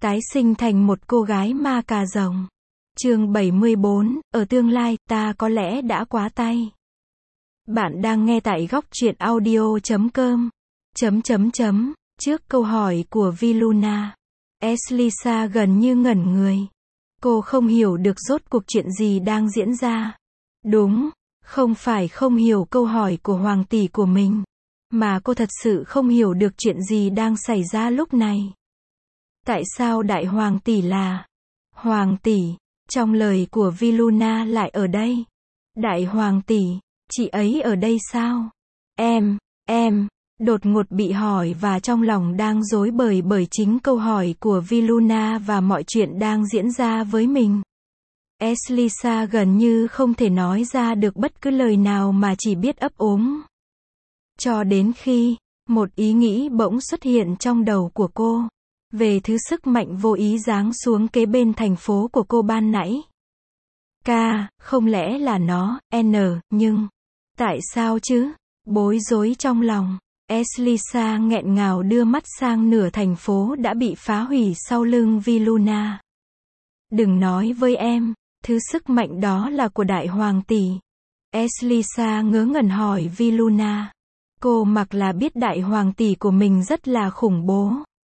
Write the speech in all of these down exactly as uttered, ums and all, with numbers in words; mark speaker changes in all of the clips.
Speaker 1: Tái sinh thành một cô gái ma cà rồng. Chương bảy mươi bốn, ở tương lai, ta có lẽ đã quá tay. Bạn đang nghe tại góc truyện audio chấm com. Chấm chấm chấm, trước câu hỏi của Viluna, Elisa gần như ngẩn người. Cô không hiểu được rốt cuộc chuyện gì đang diễn ra. Đúng, không phải không hiểu câu hỏi của hoàng tỷ của mình, mà cô thật sự không hiểu được chuyện gì đang xảy ra lúc này. Tại sao đại hoàng tỷ là hoàng tỷ, trong lời của Viluna lại ở đây? Đại hoàng tỷ, chị ấy ở đây sao? Em, em, đột ngột bị hỏi và trong lòng đang rối bời bởi chính câu hỏi của Viluna và mọi chuyện đang diễn ra với mình. Elisa gần như không thể nói ra được bất cứ lời nào mà chỉ biết ấp úng. Cho đến khi, một ý nghĩ bỗng xuất hiện trong đầu của cô, về thứ sức mạnh vô ý giáng xuống kế bên thành phố của cô ban nãy. K, không lẽ là nó, N, nhưng, tại sao chứ? Bối rối trong lòng, Elisa nghẹn ngào đưa mắt sang nửa thành phố đã bị phá hủy sau lưng Viluna. Đừng nói với em, thứ sức mạnh đó là của đại hoàng tỷ. Elisa ngớ ngẩn hỏi Viluna. Cô mặc là biết đại hoàng tỷ của mình rất là khủng bố.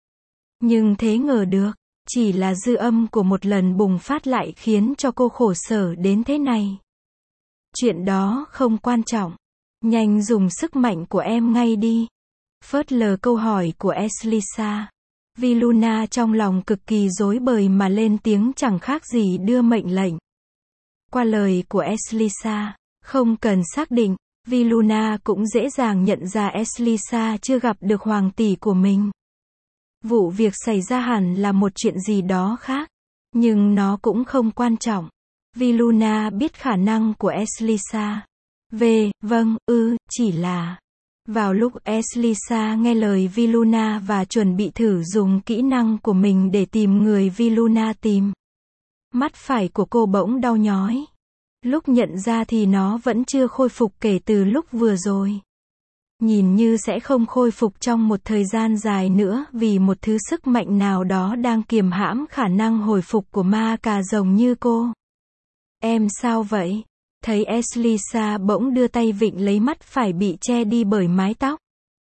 Speaker 1: Nhưng thế ngờ được, chỉ là dư âm của một lần bùng phát lại khiến cho cô khổ sở đến thế này. Chuyện đó không quan trọng. Nhanh dùng sức mạnh của em ngay đi. Phớt lờ câu hỏi của Elisa, Viluna trong lòng cực kỳ rối bời mà lên tiếng chẳng khác gì đưa mệnh lệnh. Qua lời của Elisa, không cần xác định, Viluna cũng dễ dàng nhận ra Elisa chưa gặp được hoàng tỷ của mình. Vụ việc xảy ra hẳn là một chuyện gì đó khác, nhưng nó cũng không quan trọng. Viluna biết khả năng của Elisa. Về, vâng, ư, chỉ là... Vào lúc Elisa nghe lời Viluna và chuẩn bị thử dùng kỹ năng của mình để tìm người Viluna tìm, mắt phải của cô bỗng đau nhói. Lúc nhận ra thì nó vẫn chưa khôi phục kể từ lúc vừa rồi. Nhìn như sẽ không khôi phục trong một thời gian dài nữa vì một thứ sức mạnh nào đó đang kiềm hãm khả năng hồi phục của ma cà rồng như cô. Em sao vậy? Thấy Elisa bỗng đưa tay vịn lấy mắt phải bị che đi bởi mái tóc.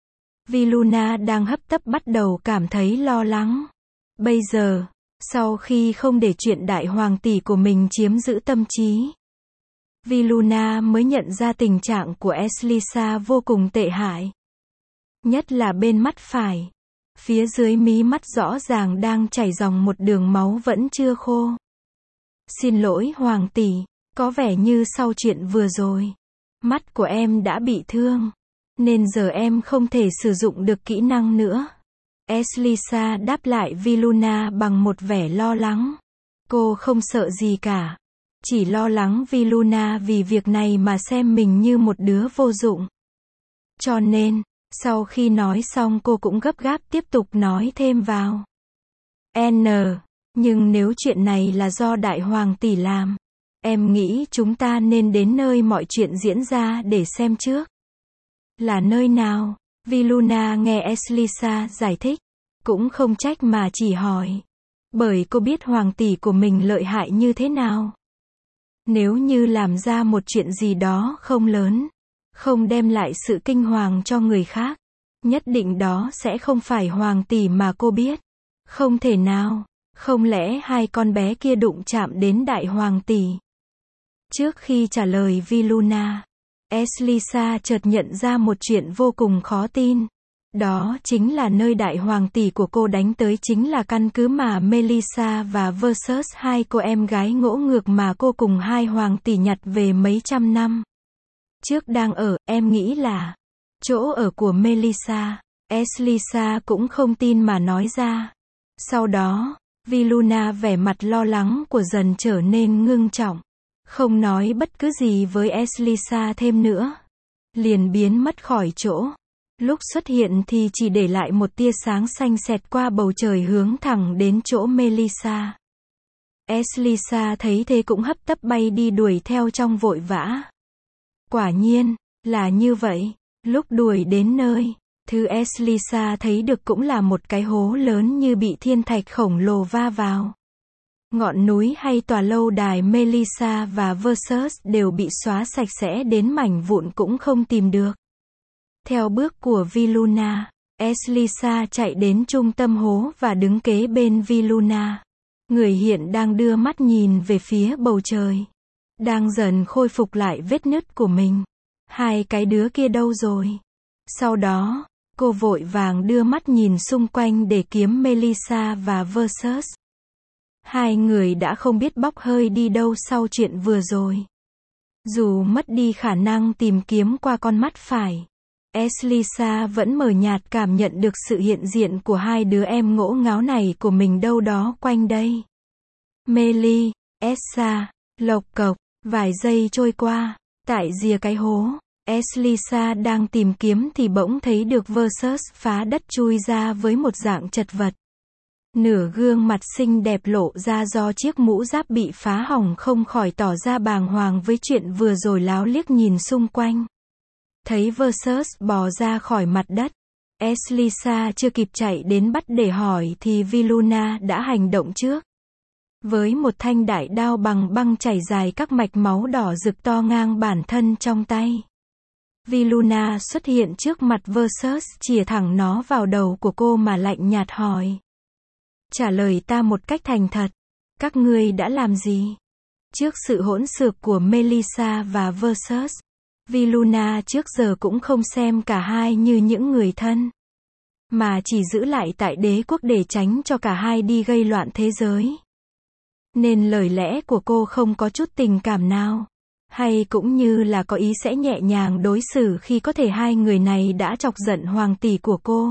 Speaker 1: Viluna đang hấp tấp bắt đầu cảm thấy lo lắng. Bây giờ, sau khi không để chuyện đại hoàng tỷ của mình chiếm giữ tâm trí, Viluna mới nhận ra tình trạng của Elisa vô cùng tệ hại. Nhất là bên mắt phải. Phía dưới mí mắt rõ ràng đang chảy dòng một đường máu vẫn chưa khô. Xin lỗi hoàng tỷ, có vẻ như sau chuyện vừa rồi, mắt của em đã bị thương, nên giờ em không thể sử dụng được kỹ năng nữa. Elisa đáp lại Viluna bằng một vẻ lo lắng. Cô không sợ gì cả. Chỉ lo lắng Viluna vì việc này mà xem mình như một đứa vô dụng. Cho nên, sau khi nói xong cô cũng gấp gáp tiếp tục nói thêm vào. N, nhưng nếu chuyện này là do đại hoàng tỷ làm, em nghĩ chúng ta nên đến nơi mọi chuyện diễn ra để xem trước. Là nơi nào? Viluna nghe Elisa giải thích, cũng không trách mà chỉ hỏi. Bởi cô biết hoàng tỷ của mình lợi hại như thế nào. Nếu như làm ra một chuyện gì đó không lớn, không đem lại sự kinh hoàng cho người khác, nhất định đó sẽ không phải hoàng tỷ mà cô biết. Không thể nào, không lẽ hai con bé kia đụng chạm đến đại hoàng tỷ? Trước khi trả lời Viluna, Elisa chợt nhận ra một chuyện vô cùng khó tin. Đó chính là nơi đại hoàng tỷ của cô đánh tới chính là căn cứ mà Melissa và Versus hai cô em gái ngỗ ngược mà cô cùng hai hoàng tỷ nhặt về mấy trăm năm trước đang ở. Em nghĩ là chỗ ở của Melissa. Elisa cũng không tin mà nói ra. Sau đó, Viluna vẻ mặt lo lắng của dần trở nên ngưng trọng. Không nói bất cứ gì với Elisa thêm nữa. Liền biến mất khỏi chỗ. Lúc xuất hiện thì chỉ để lại một tia sáng xanh xẹt qua bầu trời hướng thẳng đến chỗ Melissa. Elisa thấy thế cũng hấp tấp bay đi đuổi theo trong vội vã. Quả nhiên, là như vậy. Lúc đuổi đến nơi, Thứ Elisa thấy được cũng là một cái hố lớn như bị thiên thạch khổng lồ va vào. Ngọn núi hay tòa lâu đài Melissa và Versus đều bị xóa sạch sẽ đến mảnh vụn cũng không tìm được. Theo bước của Viluna, Elisa chạy đến trung tâm hố và đứng kế bên Viluna. Người hiện đang đưa mắt nhìn về phía bầu trời. Đang dần khôi phục lại vết nứt của mình. Hai cái đứa kia đâu rồi? Sau đó, cô vội vàng đưa mắt nhìn xung quanh để kiếm Melissa và Versus. Hai người đã không biết bốc hơi đi đâu sau chuyện vừa rồi. Dù mất đi khả năng tìm kiếm qua con mắt phải, Elisa vẫn mờ nhạt cảm nhận được sự hiện diện của hai đứa em ngỗ ngáo này của mình đâu đó quanh đây. Meli, Essa, lộc cộc, vài giây trôi qua, tại rìa cái hố, Elisa đang tìm kiếm thì bỗng thấy được Versus phá đất chui ra với một dạng chật vật. Nửa gương mặt xinh đẹp lộ ra do chiếc mũ giáp bị phá hỏng không khỏi tỏ ra bàng hoàng với chuyện vừa rồi láo liếc nhìn xung quanh. Thấy Versus bò ra khỏi mặt đất, Elisa chưa kịp chạy đến bắt để hỏi thì Viluna đã hành động trước. Với một thanh đại đao bằng băng chảy dài các mạch máu đỏ rực to ngang bản thân trong tay. Viluna xuất hiện trước mặt Versus chìa thẳng nó vào đầu của cô mà lạnh nhạt hỏi. Trả lời ta một cách thành thật. Các ngươi đã làm gì? Trước sự hỗn xược của Melissa và Versus, Viluna trước giờ cũng không xem cả hai như những người thân. Mà chỉ giữ lại tại đế quốc để tránh cho cả hai đi gây loạn thế giới. Nên lời lẽ của cô không có chút tình cảm nào. Hay cũng như là có ý sẽ nhẹ nhàng đối xử khi có thể hai người này đã chọc giận hoàng tỷ của cô.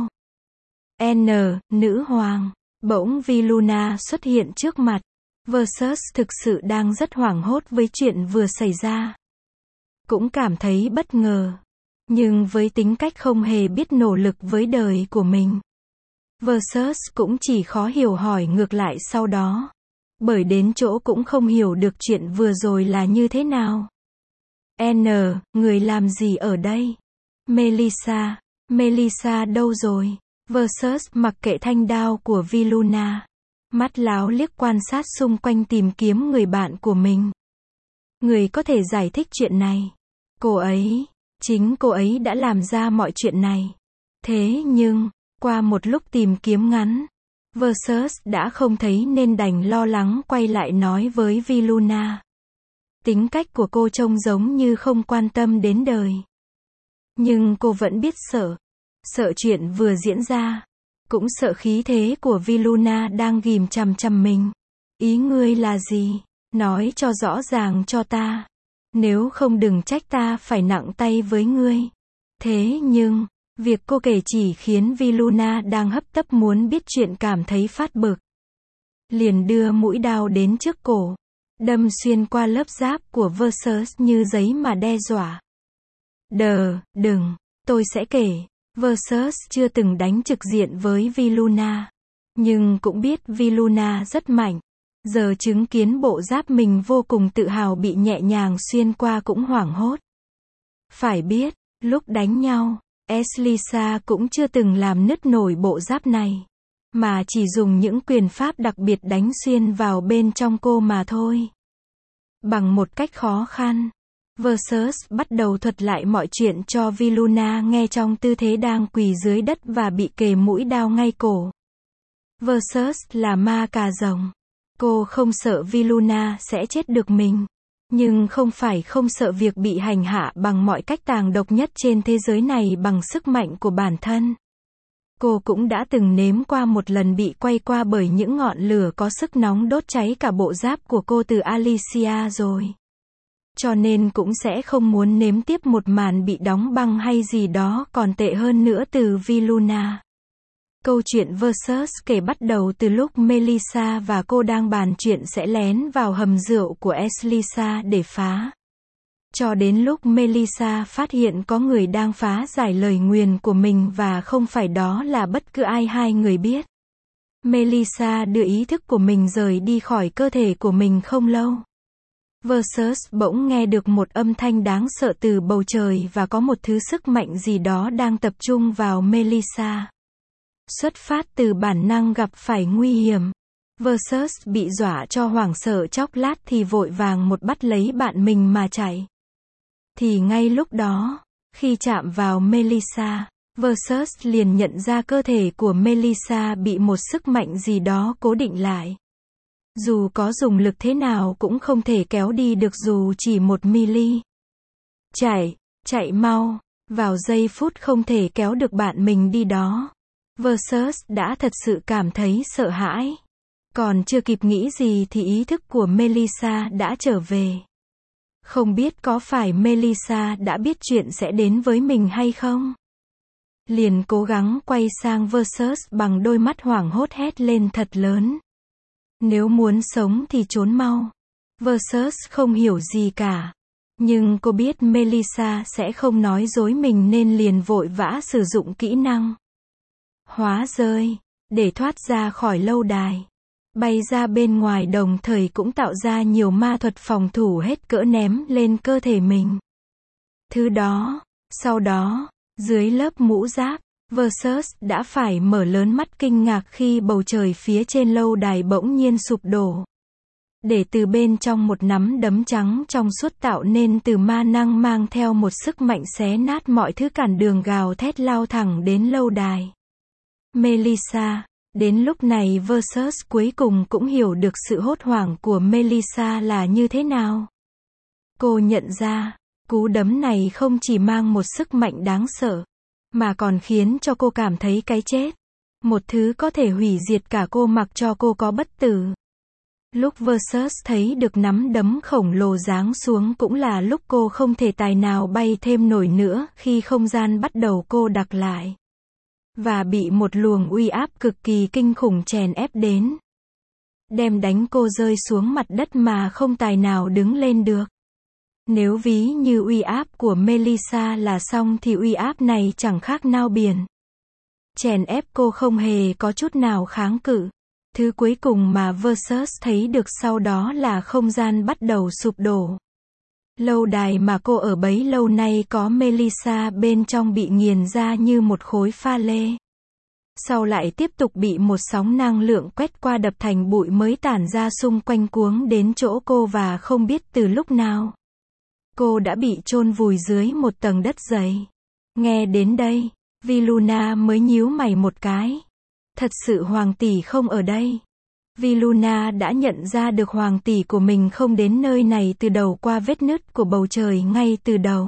Speaker 1: N, nữ hoàng. Bỗng Viluna xuất hiện trước mặt. Versus thực sự đang rất hoảng hốt với chuyện vừa xảy ra. Cũng cảm thấy bất ngờ. Nhưng với tính cách không hề biết nỗ lực với đời của mình, Versus cũng chỉ khó hiểu hỏi ngược lại sau đó. Bởi đến chỗ cũng không hiểu được chuyện vừa rồi là như thế nào. N, người làm gì ở đây? Melissa, Melissa đâu rồi? Versus mặc kệ thanh đao của Viluna. Mắt láo liếc quan sát xung quanh tìm kiếm người bạn của mình. Người có thể giải thích chuyện này. Cô ấy, chính cô ấy đã làm ra mọi chuyện này. Thế nhưng, qua một lúc tìm kiếm ngắn, Versus đã không thấy nên đành lo lắng quay lại nói với Viluna. Tính cách của cô trông giống như không quan tâm đến đời. Nhưng cô vẫn biết sợ. Sợ chuyện vừa diễn ra. Cũng sợ khí thế của Viluna đang ghìm chằm chằm mình. Ý ngươi là gì? Nói cho rõ ràng cho ta. Nếu không đừng trách ta phải nặng tay với ngươi. Thế nhưng, việc cô kể chỉ khiến Viluna đang hấp tấp muốn biết chuyện cảm thấy phát bực. Liền đưa mũi đao đến trước cổ. Đâm xuyên qua lớp giáp của Versus như giấy mà đe dọa. Đờ, đừng, tôi sẽ kể. Versus chưa từng đánh trực diện với Viluna. Nhưng cũng biết Viluna rất mạnh. Giờ chứng kiến bộ giáp mình vô cùng tự hào bị nhẹ nhàng xuyên qua cũng hoảng hốt. Phải biết, lúc đánh nhau, Elisa cũng chưa từng làm nứt nổi bộ giáp này. Mà chỉ dùng những quyền pháp đặc biệt đánh xuyên vào bên trong cô mà thôi. Bằng một cách khó khăn, Versus bắt đầu thuật lại mọi chuyện cho Viluna nghe trong tư thế đang quỳ dưới đất và bị kề mũi đao ngay cổ. Versus là ma cà rồng. Cô không sợ Viluna sẽ chết được mình. Nhưng không phải không sợ việc bị hành hạ bằng mọi cách tàn độc nhất trên thế giới này bằng sức mạnh của bản thân. Cô cũng đã từng nếm qua một lần bị quay qua bởi những ngọn lửa có sức nóng đốt cháy cả bộ giáp của cô từ Alicia rồi. Cho nên cũng sẽ không muốn nếm tiếp một màn bị đóng băng hay gì đó còn tệ hơn nữa từ Viluna. Câu chuyện Versus kể bắt đầu từ lúc Melissa và cô đang bàn chuyện sẽ lén vào hầm rượu của Elisa để phá. Cho đến lúc Melissa phát hiện có người đang phá giải lời nguyền của mình và không phải đó là bất cứ ai hai người biết. Melissa đưa ý thức của mình rời đi khỏi cơ thể của mình không lâu. Versus bỗng nghe được một âm thanh đáng sợ từ bầu trời và có một thứ sức mạnh gì đó đang tập trung vào Melissa. Xuất phát từ bản năng gặp phải nguy hiểm. Versus bị dọa cho hoảng sợ chốc lát thì vội vàng một bắt lấy bạn mình mà chạy. Thì ngay lúc đó, khi chạm vào Melissa, Versus liền nhận ra cơ thể của Melissa bị một sức mạnh gì đó cố định lại. Dù có dùng lực thế nào cũng không thể kéo đi được dù chỉ một mili. Chạy, chạy mau, vào giây phút không thể kéo được bạn mình đi đó. Versus đã thật sự cảm thấy sợ hãi. Còn chưa kịp nghĩ gì thì ý thức của Melissa đã trở về. Không biết có phải Melissa đã biết chuyện sẽ đến với mình hay không? Liền cố gắng quay sang Versus bằng đôi mắt hoảng hốt hét lên thật lớn. Nếu muốn sống thì trốn mau. Versus không hiểu gì cả. Nhưng cô biết Melissa sẽ không nói dối mình nên liền vội vã sử dụng kỹ năng hóa rơi, để thoát ra khỏi lâu đài. Bay ra bên ngoài đồng thời cũng tạo ra nhiều ma thuật phòng thủ hết cỡ ném lên cơ thể mình. Thứ đó, sau đó, dưới lớp mũ giáp, Versus đã phải mở lớn mắt kinh ngạc khi bầu trời phía trên lâu đài bỗng nhiên sụp đổ. Để từ bên trong một nắm đấm trắng trong suốt tạo nên từ ma năng mang theo một sức mạnh xé nát mọi thứ cản đường gào thét lao thẳng đến lâu đài. Melissa. Đến lúc này Versus cuối cùng cũng hiểu được sự hốt hoảng của Melissa là như thế nào. Cô nhận ra, cú đấm này không chỉ mang một sức mạnh đáng sợ, mà còn khiến cho cô cảm thấy cái chết. Một thứ có thể hủy diệt cả cô mặc cho cô có bất tử. Lúc Versus thấy được nắm đấm khổng lồ giáng xuống cũng là lúc cô không thể tài nào bay thêm nổi nữa khi không gian bắt đầu cô đặc lại. Và bị một luồng uy áp cực kỳ kinh khủng chèn ép đến. Đem đánh cô rơi xuống mặt đất mà không tài nào đứng lên được. Nếu ví như uy áp của Melissa là xong thì uy áp này chẳng khác nào biển. Chèn ép cô không hề có chút nào kháng cự. Thứ cuối cùng mà Versus thấy được sau đó là không gian bắt đầu sụp đổ. Lâu đài mà cô ở bấy lâu nay có Melissa bên trong bị nghiền ra như một khối pha lê. Sau lại tiếp tục bị một sóng năng lượng quét qua đập thành bụi mới tản ra xung quanh cuống đến chỗ cô và không biết từ lúc nào. Cô đã bị chôn vùi dưới một tầng đất dày. Nghe đến đây, Viluna mới nhíu mày một cái. Thật sự hoàng tỷ không ở đây. Viluna đã nhận ra được hoàng tỷ của mình không đến nơi này từ đầu qua vết nứt của bầu trời ngay từ đầu.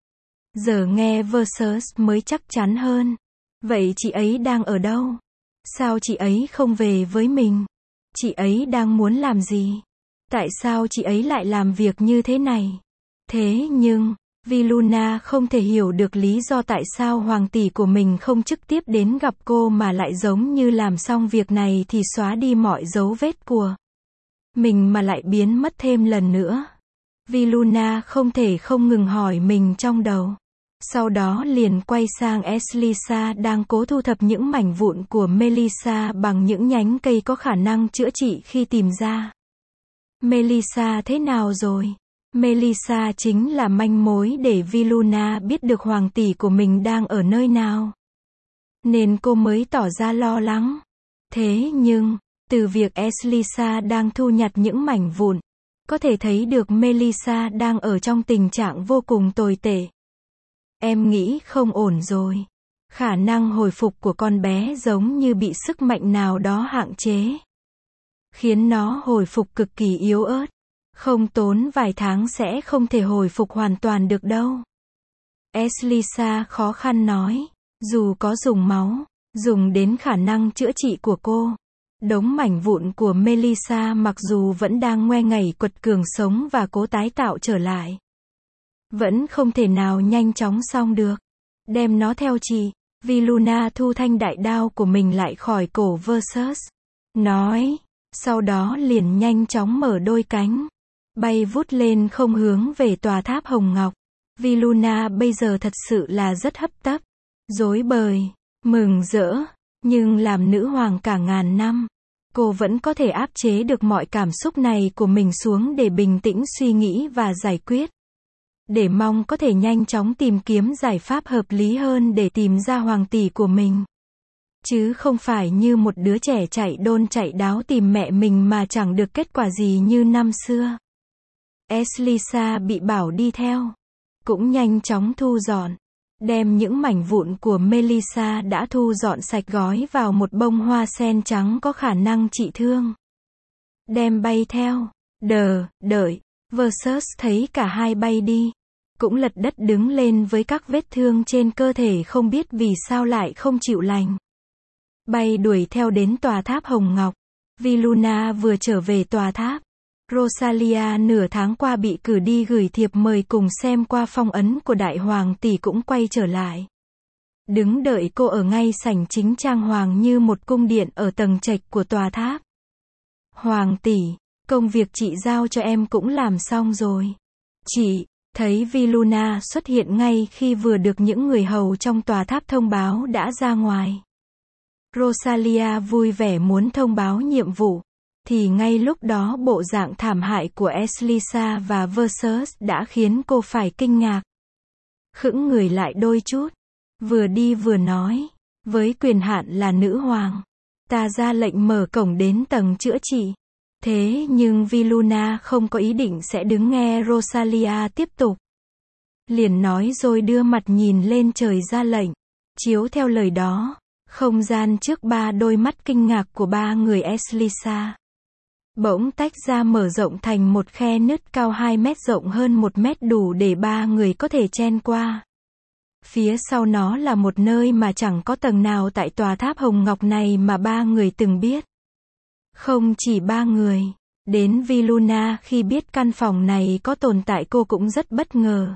Speaker 1: Giờ nghe Versus mới chắc chắn hơn. Vậy chị ấy đang ở đâu? Sao chị ấy không về với mình? Chị ấy đang muốn làm gì? Tại sao chị ấy lại làm việc như thế này? Thế nhưng, Viluna không thể hiểu được lý do tại sao hoàng tỷ của mình không trực tiếp đến gặp cô mà lại giống như làm xong việc này thì xóa đi mọi dấu vết của mình mà lại biến mất thêm lần nữa. Viluna không thể không ngừng hỏi mình trong đầu. Sau đó liền quay sang Elisa đang cố thu thập những mảnh vụn của Melissa bằng những nhánh cây có khả năng chữa trị khi tìm ra. Melissa thế nào rồi? Melissa chính là manh mối để Viluna biết được hoàng tỷ của mình đang ở nơi nào. Nên cô mới tỏ ra lo lắng. Thế nhưng, từ việc Elisa đang thu nhặt những mảnh vụn, có thể thấy được Melissa đang ở trong tình trạng vô cùng tồi tệ. Em nghĩ không ổn rồi. Khả năng hồi phục của con bé giống như bị sức mạnh nào đó hạn chế, khiến nó hồi phục cực kỳ yếu ớt. Không tốn vài tháng sẽ không thể hồi phục hoàn toàn được đâu. Elisa khó khăn nói. Dù có dùng máu, dùng đến khả năng chữa trị của cô, đống mảnh vụn của Melissa mặc dù vẫn đang ngoe ngẩy quật cường sống và cố tái tạo trở lại, vẫn không thể nào nhanh chóng xong được. Đem nó theo chị. Viluna thu thanh đại đao của mình lại khỏi cổ Versus. Nói. Sau đó liền nhanh chóng mở đôi cánh. Bay vút lên không hướng về tòa tháp hồng ngọc. Viluna bây giờ thật sự là rất hấp tấp, rối bời, mừng rỡ. Nhưng làm nữ hoàng cả ngàn năm, Cô vẫn có thể áp chế được mọi cảm xúc này của mình xuống để bình tĩnh suy nghĩ và giải quyết. Để mong có thể nhanh chóng tìm kiếm giải pháp hợp lý hơn để tìm ra hoàng tỷ của mình. Chứ không phải như một đứa trẻ chạy đôn chạy đáo tìm mẹ mình mà chẳng được kết quả gì như năm xưa. Elisa bị bảo đi theo. Cũng nhanh chóng thu dọn. Đem những mảnh vụn của Melissa đã thu dọn sạch gói vào một bông hoa sen trắng có khả năng trị thương. Đem bay theo. Đờ, đợi. Versus thấy cả hai bay đi. Cũng lật đất đứng lên với các vết thương trên cơ thể không biết vì sao lại không chịu lành. Bay đuổi theo đến tòa tháp Hồng Ngọc. Vì Luna vừa trở về tòa tháp. Rosalia nửa tháng qua bị cử đi gửi thiệp mời cùng xem qua phong ấn của đại hoàng tỷ cũng quay trở lại. Đứng đợi cô ở ngay sảnh chính trang hoàng như một cung điện ở tầng trệt của tòa tháp. Hoàng tỷ, công việc chị giao cho em cũng làm xong rồi. Chị, thấy Vi Luna xuất hiện ngay khi vừa được những người hầu trong tòa tháp thông báo đã ra ngoài. Rosalia vui vẻ muốn thông báo nhiệm vụ. Thì ngay lúc đó bộ dạng thảm hại của Elisa và Versus đã khiến cô phải kinh ngạc. Khựng người lại đôi chút. Vừa đi vừa nói. Với quyền hạn là nữ hoàng. Ta ra lệnh mở cổng đến tầng chữa trị. Thế nhưng Vi Luna không có ý định sẽ đứng nghe Rosalia tiếp tục. Liền nói rồi đưa mặt nhìn lên trời ra lệnh. Chiếu theo lời đó, không gian trước ba đôi mắt kinh ngạc của ba người Elisa bỗng tách ra mở rộng thành một khe nứt cao hai mét rộng hơn một mét đủ để ba người có thể chen qua. Phía sau nó là một nơi mà chẳng có tầng nào tại tòa tháp Hồng Ngọc này mà ba người từng biết. Không chỉ ba người, đến Vi Luna khi biết căn phòng này có tồn tại cô cũng rất bất ngờ.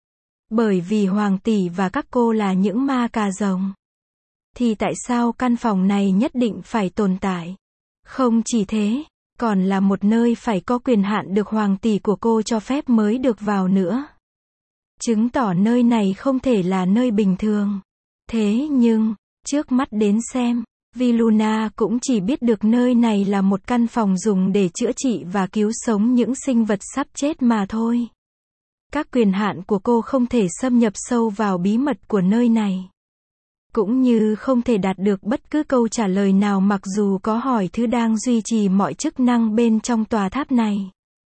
Speaker 1: Bởi vì hoàng tỷ và các cô là những ma cà rồng. Thì tại sao căn phòng này nhất định phải tồn tại? Không chỉ thế, còn là một nơi phải có quyền hạn được hoàng tỷ của cô cho phép mới được vào nữa. Chứng tỏ nơi này không thể là nơi bình thường. Thế nhưng, trước mắt đến xem, Vi Luna cũng chỉ biết được nơi này là một căn phòng dùng để chữa trị và cứu sống những sinh vật sắp chết mà thôi. Các quyền hạn của cô không thể xâm nhập sâu vào bí mật của nơi này. Cũng như không thể đạt được bất cứ câu trả lời nào mặc dù có hỏi thứ đang duy trì mọi chức năng bên trong tòa tháp này.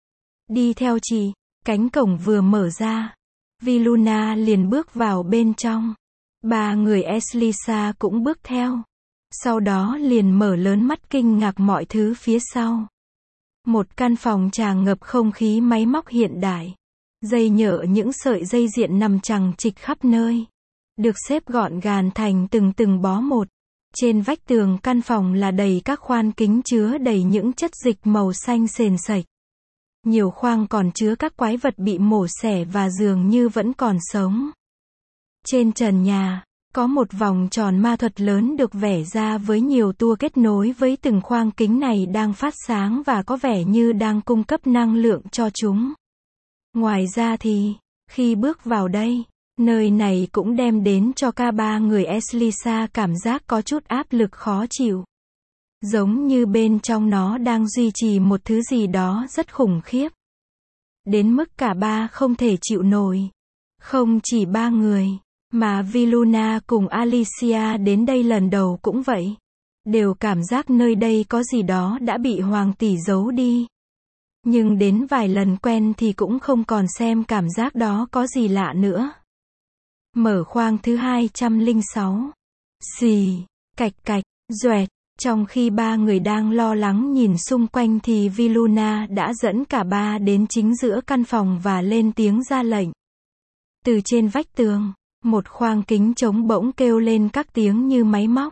Speaker 1: Đi theo chị, cánh cổng vừa mở ra. Vi Luna liền bước vào bên trong. Ba người Elisa cũng bước theo. Sau đó liền mở lớn mắt kinh ngạc mọi thứ phía sau. Một căn phòng tràn ngập không khí máy móc hiện đại. Dây nhợ những sợi dây điện nằm chằng chịt khắp nơi. Được xếp gọn gàng thành từng từng bó một. Trên vách tường căn phòng là đầy các khoan kính chứa đầy những chất dịch màu xanh sền sệt. Nhiều khoang còn chứa các quái vật bị mổ xẻ và dường như vẫn còn sống. Trên trần nhà, có một vòng tròn ma thuật lớn được vẽ ra với nhiều tua kết nối với từng khoang kính này đang phát sáng và có vẻ như đang cung cấp năng lượng cho chúng. Ngoài ra thì, khi bước vào đây, nơi này cũng đem đến cho cả ba người Elisa cảm giác có chút áp lực khó chịu. Giống như bên trong nó đang duy trì một thứ gì đó rất khủng khiếp. Đến mức cả ba không thể chịu nổi. Không chỉ ba người, mà Vi Luna cùng Alicia đến đây lần đầu cũng vậy. Đều cảm giác nơi đây có gì đó đã bị hoàng tỷ giấu đi. Nhưng đến vài lần quen thì cũng không còn xem cảm giác đó có gì lạ nữa. Mở khoang thứ hai trăm lẻ sáu. Xì, cạch cạch, doẹt. Trong khi ba người đang lo lắng nhìn xung quanh thì Vi Luna đã dẫn cả ba đến chính giữa căn phòng và lên tiếng ra lệnh. Từ trên vách tường, một khoang kính trống bỗng kêu lên các tiếng như máy móc.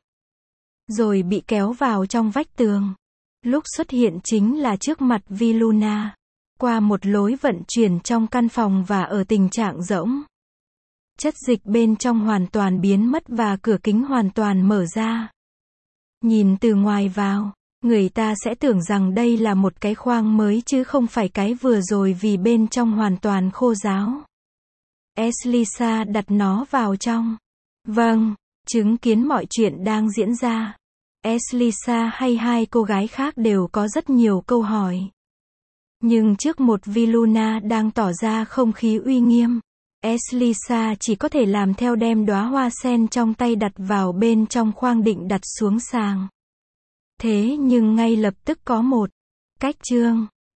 Speaker 1: Rồi bị kéo vào trong vách tường. Lúc xuất hiện chính là trước mặt Vi Luna. Qua một lối vận chuyển trong căn phòng và ở tình trạng rỗng. Chất dịch bên trong hoàn toàn biến mất và cửa kính hoàn toàn mở ra. Nhìn từ ngoài vào, người ta sẽ tưởng rằng đây là một cái khoang mới chứ không phải cái vừa rồi vì bên trong hoàn toàn khô ráo. Elisa đặt nó vào trong. Vâng, chứng kiến mọi chuyện đang diễn ra. Elisa hay hai cô gái khác đều có rất nhiều câu hỏi. Nhưng trước một Vi Luna đang tỏ ra không khí uy nghiêm, Elisa chỉ có thể làm theo, đem đóa hoa sen trong tay đặt vào bên trong khoang định đặt xuống sàng. Thế nhưng ngay lập tức có một cách chương